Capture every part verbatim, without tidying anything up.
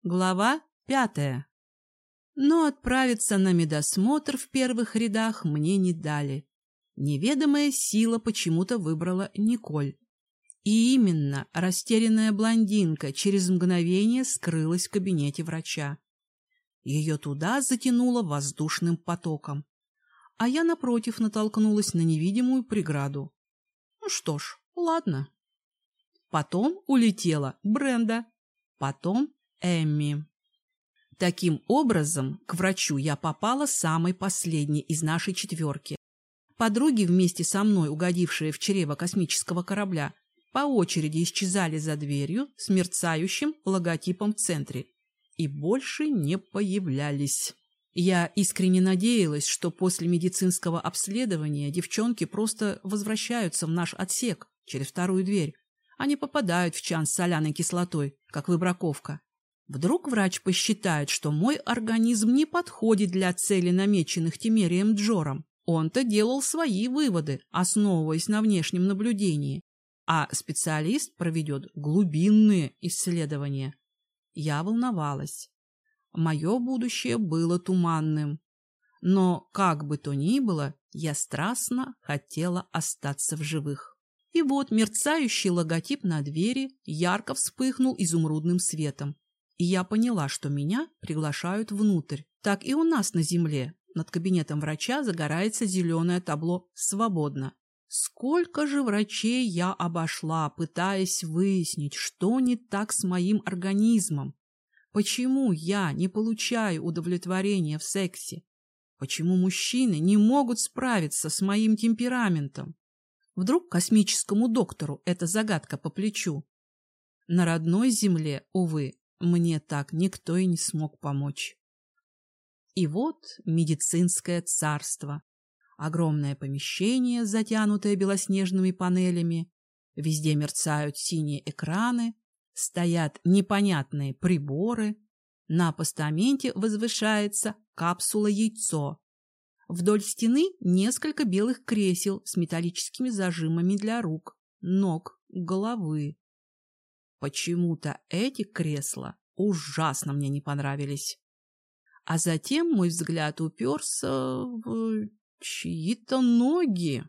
Глава пятая. Но отправиться на медосмотр в первых рядах мне не дали. Неведомая сила почему-то выбрала Николь. И именно растерянная блондинка через мгновение скрылась в кабинете врача. Ее туда затянуло воздушным потоком. А я, напротив, натолкнулась на невидимую преграду. Ну что ж, ладно. Потом улетела Бренда, потом Эмми. Таким образом, к врачу я попала самой последней из нашей четверки. Подруги, вместе со мной угодившие в чрево космического корабля, по очереди исчезали за дверью с мерцающим логотипом в центре и больше не появлялись. Я искренне надеялась, что после медицинского обследования девчонки просто возвращаются в наш отсек через вторую дверь, а не попадают в чан с соляной кислотой, как выбраковка. Вдруг врач посчитает, что мой организм не подходит для цели, намеченных Тимерием Джором. Он-то делал свои выводы, основываясь на внешнем наблюдении, а специалист проведет глубинные исследования. Я волновалась. Мое будущее было туманным. Но, как бы то ни было, я страстно хотела остаться в живых. И вот мерцающий логотип на двери ярко вспыхнул изумрудным светом. И я поняла, что меня приглашают внутрь. Так и у нас на земле над кабинетом врача загорается зеленое табло «Свободно». Сколько же врачей я обошла, пытаясь выяснить, что не так с моим организмом. Почему я не получаю удовлетворения в сексе? Почему мужчины не могут справиться с моим темпераментом? Вдруг космическому доктору эта загадка по плечу? На родной земле, увы, мне так никто и не смог помочь. И вот медицинское царство. Огромное помещение, затянутое белоснежными панелями. Везде мерцают синие экраны, стоят непонятные приборы. На постаменте возвышается капсула-яйцо. Вдоль стены несколько белых кресел с металлическими зажимами для рук, ног, головы. Почему-то эти кресла ужасно мне не понравились. А затем мой взгляд уперся в чьи-то ноги.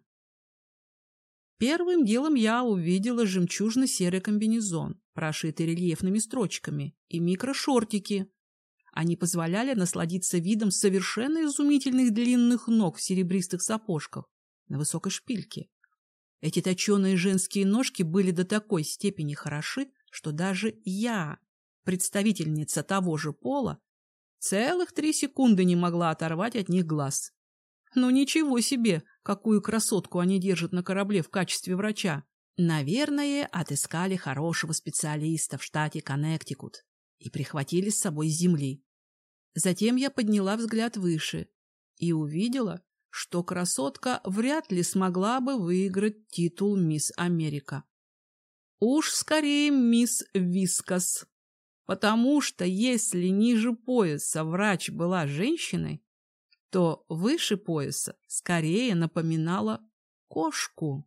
Первым делом я увидела жемчужно-серый комбинезон, прошитый рельефными строчками, и микрошортики. Они позволяли насладиться видом совершенно изумительных длинных ног в серебристых сапожках на высокой шпильке. Эти точеные женские ножки были до такой степени хороши, что даже я, представительница того же пола, целых три секунды не могла оторвать от них глаз. Ну ничего себе, какую красотку они держат на корабле в качестве врача. Наверное, отыскали хорошего специалиста в штате Коннектикут и прихватили с собой с земли. Затем я подняла взгляд выше и увидела, что красотка вряд ли смогла бы выиграть титул «Мисс Америка». Уж скорее «Мисс Вискас», потому что если ниже пояса врач была женщиной, то выше пояса скорее напоминала кошку.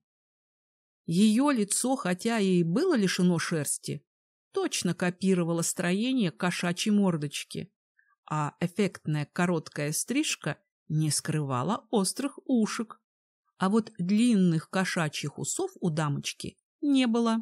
Ее лицо, хотя и было лишено шерсти, точно копировало строение кошачьей мордочки, а эффектная короткая стрижка не скрывала острых ушек, а вот длинных кошачьих усов у дамочки не было.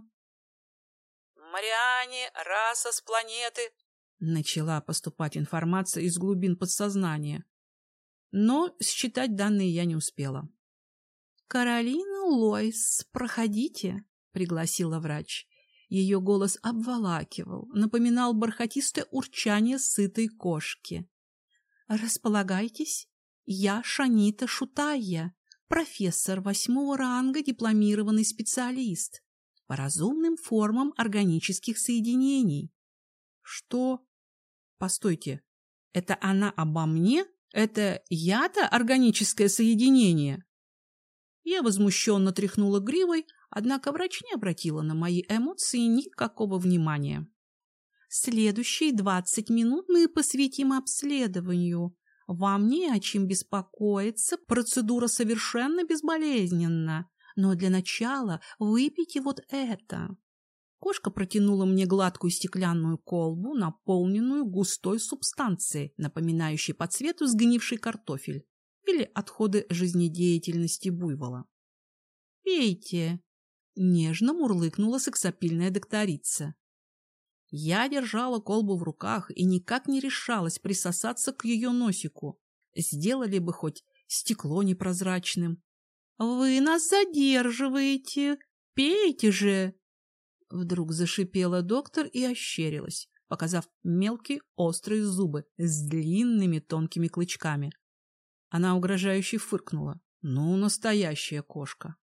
«Мариане, раса с планеты», — начала поступать информация из глубин подсознания, но считать данные я не успела. «Каролина Лойс, проходите», — пригласила врач. Ее голос обволакивал, напоминал бархатистое урчание сытой кошки. «Располагайтесь, я Шанита Шутайя, профессор восьмого ранга, дипломированный специалист по разумным формам органических соединений». «Что? Постойте, это она обо мне? Это я-то органическое соединение?» Я возмущенно тряхнула гривой, однако врач не обратила на мои эмоции никакого внимания. «Следующие двадцать минут мы посвятим обследованию. Вам не о чем беспокоиться, процедура совершенно безболезненна. Но для начала выпейте вот это». Кошка протянула мне гладкую стеклянную колбу, наполненную густой субстанцией, напоминающей по цвету сгнивший картофель или отходы жизнедеятельности буйвола. «Пейте!» — нежно мурлыкнула сексапильная докторица. Я держала колбу в руках и никак не решалась присосаться к ее носику. Сделали бы хоть стекло непрозрачным. «Вы нас задерживаете! Пейте же!» Вдруг зашипела доктор и ощерилась, показав мелкие острые зубы с длинными тонкими клычками. Она угрожающе фыркнула. Ну, настоящая кошка.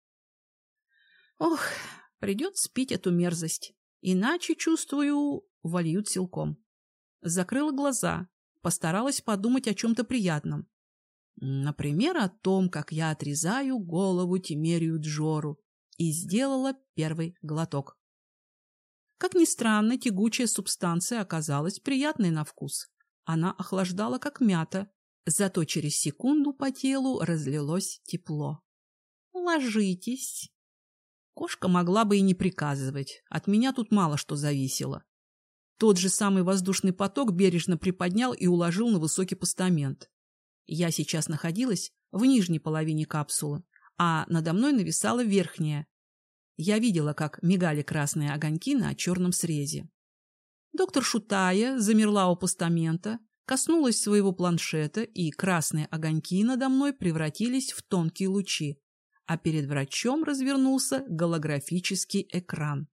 Ох, придется пить эту мерзость. Иначе, чувствую, вольют силком. Закрыла глаза, постаралась подумать о чем-то приятном. Например, о том, как я отрезаю голову Тимерию Джору, и сделала первый глоток. Как ни странно, тягучая субстанция оказалась приятной на вкус. Она охлаждала, как мята, зато через секунду по телу разлилось тепло. «Ложитесь». Кошка могла бы и не приказывать, от меня тут мало что зависело. Тот же самый воздушный поток бережно приподнял и уложил на высокий постамент. Я сейчас находилась в нижней половине капсулы, а надо мной нависала верхняя. Я видела, как мигали красные огоньки на черном срезе. Доктор Шутая замерла у постамента, коснулась своего планшета, и красные огоньки надо мной превратились в тонкие лучи, а перед врачом развернулся голографический экран.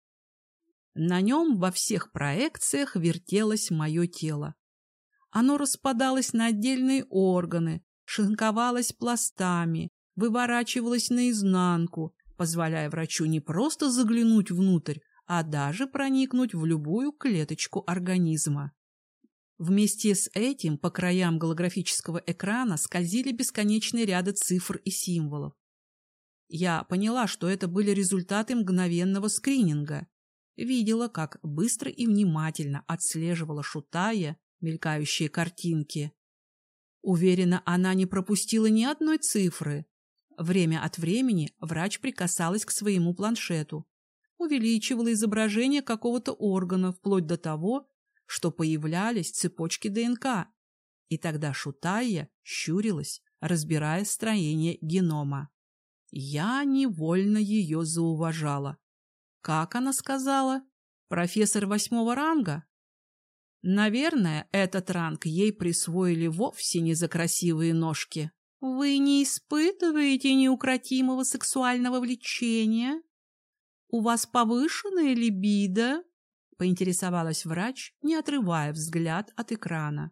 На нем во всех проекциях вертелось мое тело. Оно распадалось на отдельные органы, шинковалось пластами, выворачивалось наизнанку, позволяя врачу не просто заглянуть внутрь, а даже проникнуть в любую клеточку организма. Вместе с этим по краям голографического экрана скользили бесконечные ряды цифр и символов. Я поняла, что это были результаты мгновенного скрининга. Видела, как быстро и внимательно отслеживала Шутая мелькающие картинки. Уверена, она не пропустила ни одной цифры. Время от времени врач прикасалась к своему планшету, увеличивала изображение какого-то органа вплоть до того, что появлялись цепочки ДНК, и тогда Шутая щурилась, разбирая строение генома. Я невольно ее зауважала. Как она сказала? Профессор восьмого ранга? Наверное, этот ранг ей присвоили вовсе не за красивые ножки. Вы не испытываете неукротимого сексуального влечения? У вас повышенная либидо? Поинтересовалась врач, не отрывая взгляд от экрана.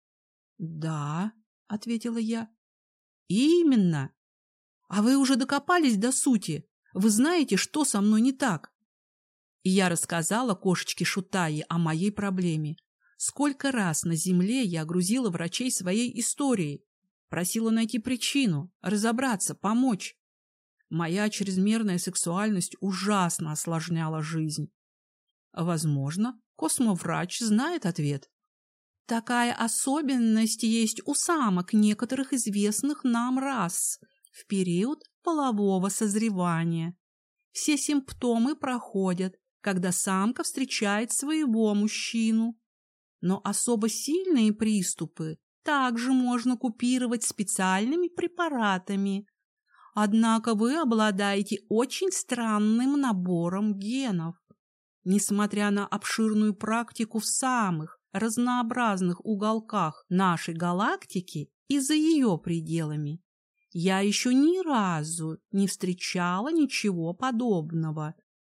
Да, ответила я. Именно. А вы уже докопались до сути. Вы знаете, что со мной не так? И я рассказала кошечке Шутае о моей проблеме. Сколько раз на земле я грузила врачей своей историей, просила найти причину, разобраться, помочь. Моя чрезмерная сексуальность ужасно осложняла жизнь. Возможно, космоврач знает ответ. Такая особенность есть у самок некоторых известных нам рас в период полового созревания. Все симптомы проходят, когда самка встречает своего мужчину. Но особо сильные приступы также можно купировать специальными препаратами. Однако вы обладаете очень странным набором генов. Несмотря на обширную практику в самых разнообразных уголках нашей галактики и за ее пределами, я еще ни разу не встречала ничего подобного.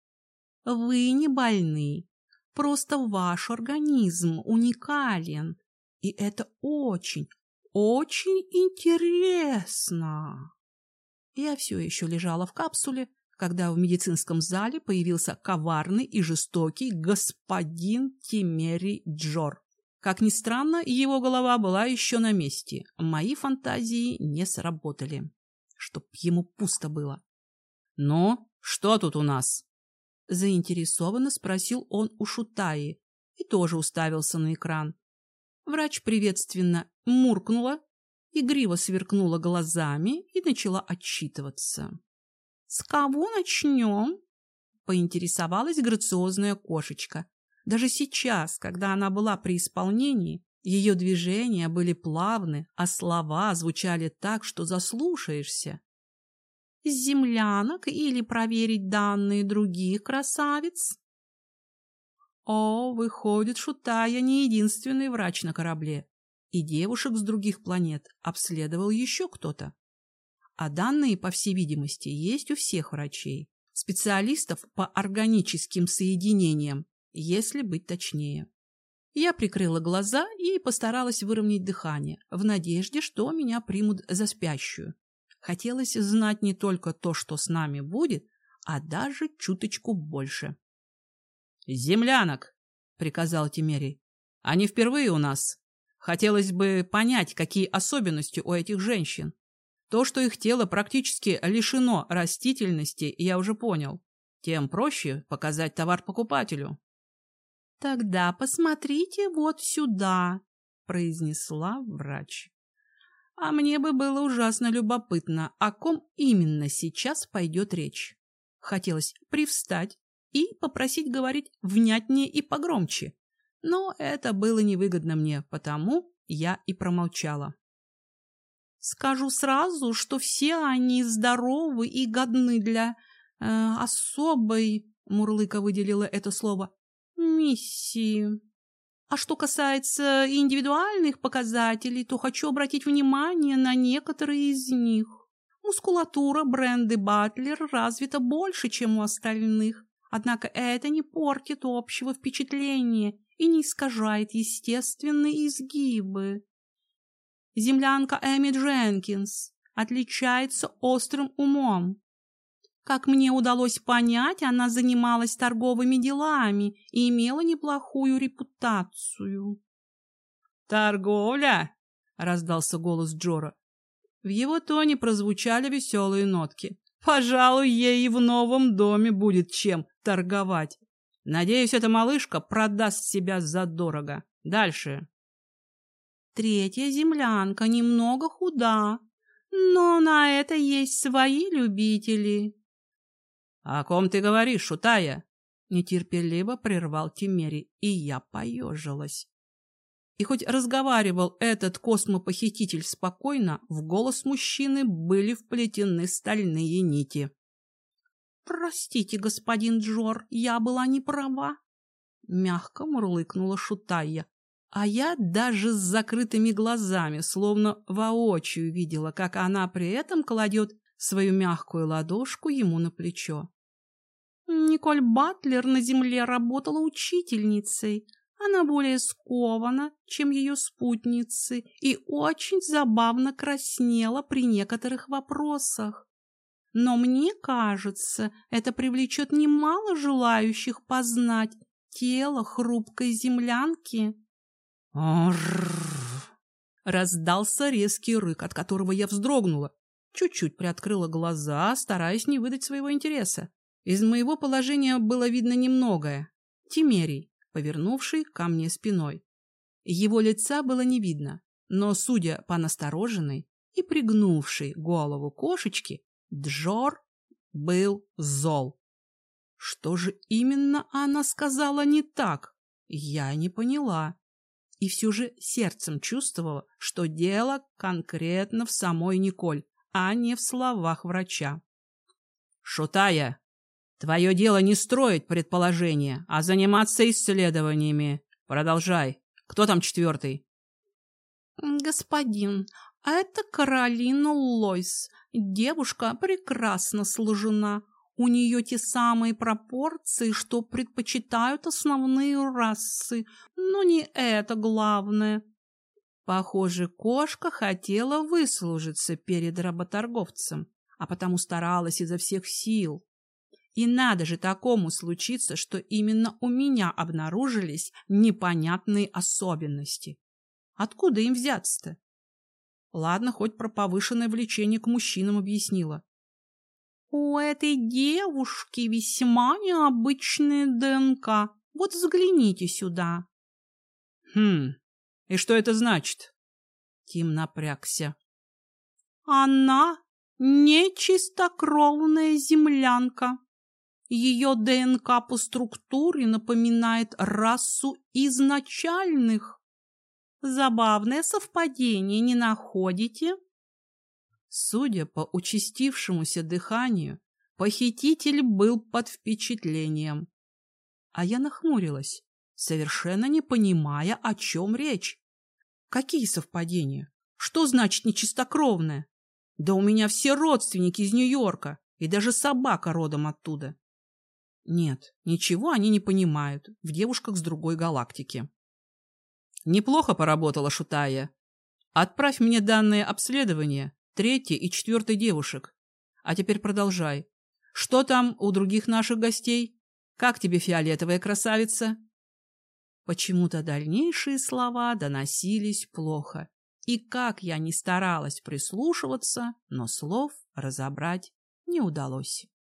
Вы не больны. Просто ваш организм уникален, и это очень, очень интересно. Я все еще лежала в капсуле, когда в медицинском зале появился коварный и жестокий господин Тимерий Джор. Как ни странно, его голова была еще на месте. Мои фантазии не сработали. Чтоб ему пусто было. «Ну, что тут у нас?» Заинтересованно спросил он у Шутаи и тоже уставился на экран. Врач приветственно муркнула, игриво сверкнула глазами и начала отчитываться. «С кого начнем?» поинтересовалась грациозная кошечка. Даже сейчас, когда она была при исполнении, ее движения были плавны, а слова звучали так, что заслушаешься. Землянок или проверить данные других красавиц? О, выходит, Шутая не единственный врач на корабле, и девушек с других планет обследовал еще кто-то. А данные, по всей видимости, есть у всех врачей, специалистов по органическим соединениям, если быть точнее. Я прикрыла глаза и постаралась выровнять дыхание, в надежде, что меня примут за спящую. Хотелось знать не только то, что с нами будет, а даже чуточку больше. «Землянок!» — приказал Тимерий. «Они впервые у нас. Хотелось бы понять, какие особенности у этих женщин. То, что их тело практически лишено растительности, я уже понял. Тем проще показать товар покупателю». «Тогда посмотрите вот сюда», — произнесла врач. А мне бы было ужасно любопытно, о ком именно сейчас пойдет речь. Хотелось привстать и попросить говорить внятнее и погромче, но это было невыгодно мне, потому я и промолчала. Скажу сразу, что все они здоровы и годны для э, особой, Мурлыка выделила это слово, миссии. А что касается индивидуальных показателей, то хочу обратить внимание на некоторые из них. Мускулатура Бренды Батлер развита больше, чем у остальных, однако это не портит общего впечатления и не искажает естественные изгибы. Землянка Эми Дженкинс отличается острым умом. Как мне удалось понять, она занималась торговыми делами и имела неплохую репутацию. «Торговля?» — раздался голос Джора. В его тоне прозвучали веселые нотки. «Пожалуй, ей и в новом доме будет чем торговать. Надеюсь, эта малышка продаст себя задорого. Дальше». Третья землянка немного худа, но на это есть свои любители. «О ком ты говоришь, Шутая?» — нетерпеливо прервал Тимерий, и я поежилась. И хоть разговаривал этот космопохититель спокойно, в голос мужчины были вплетены стальные нити. «Простите, господин Джор, я была не права», — мягко мурлыкнула Шутая, а я даже с закрытыми глазами, словно воочию видела, как она при этом кладет свою мягкую ладошку ему на плечо. Николь Батлер на земле работала учительницей. Она более скована, чем ее спутницы, и очень забавно краснела при некоторых вопросах. Но мне кажется, это привлечет немало желающих познать тело хрупкой землянки. Раздался резкий рык, от которого я вздрогнула. Чуть-чуть приоткрыла глаза, стараясь не выдать своего интереса. Из моего положения было видно немногое. Тимерий, повернувший ко мне спиной. Его лица было не видно, но, судя по настороженной и пригнувшей голову кошечки, Джор был зол. Что же именно она сказала не так? Я не поняла. И все же сердцем чувствовала, что дело конкретно в самой Николь, а не в словах врача. «Шутая, твое дело не строить предположения, а заниматься исследованиями. Продолжай. Кто там четвертый?» «Господин, это Каролина Лойс. Девушка прекрасно сложена. У нее те самые пропорции, что предпочитают основные расы. Но не это главное». Похоже, кошка хотела выслужиться перед работорговцем, а потому старалась изо всех сил. И надо же такому случиться, что именно у меня обнаружились непонятные особенности. Откуда им взяться-то? Ладно, хоть про повышенное влечение к мужчинам объяснила. У этой девушки весьма необычная ДНК. Вот взгляните сюда. Хм, и что это значит? Тим напрягся. Она не чистокровная землянка. Ее ДНК по структуре напоминает расу изначальных. Забавное совпадение, не находите? Судя по участившемуся дыханию, похититель был под впечатлением. А я нахмурилась, совершенно не понимая, о чем речь. Какие совпадения? Что значит нечистокровное? Да у меня все родственники из Нью-Йорка, и даже собака родом оттуда. Нет, ничего они не понимают в девушках с другой галактики. Неплохо поработала, Шутая. Отправь мне данные обследования третьей и четвертой девушек. А теперь продолжай. Что там у других наших гостей? Как тебе фиолетовая красавица? Почему-то дальнейшие слова доносились плохо. И как я ни старалась прислушиваться, но слов разобрать не удалось.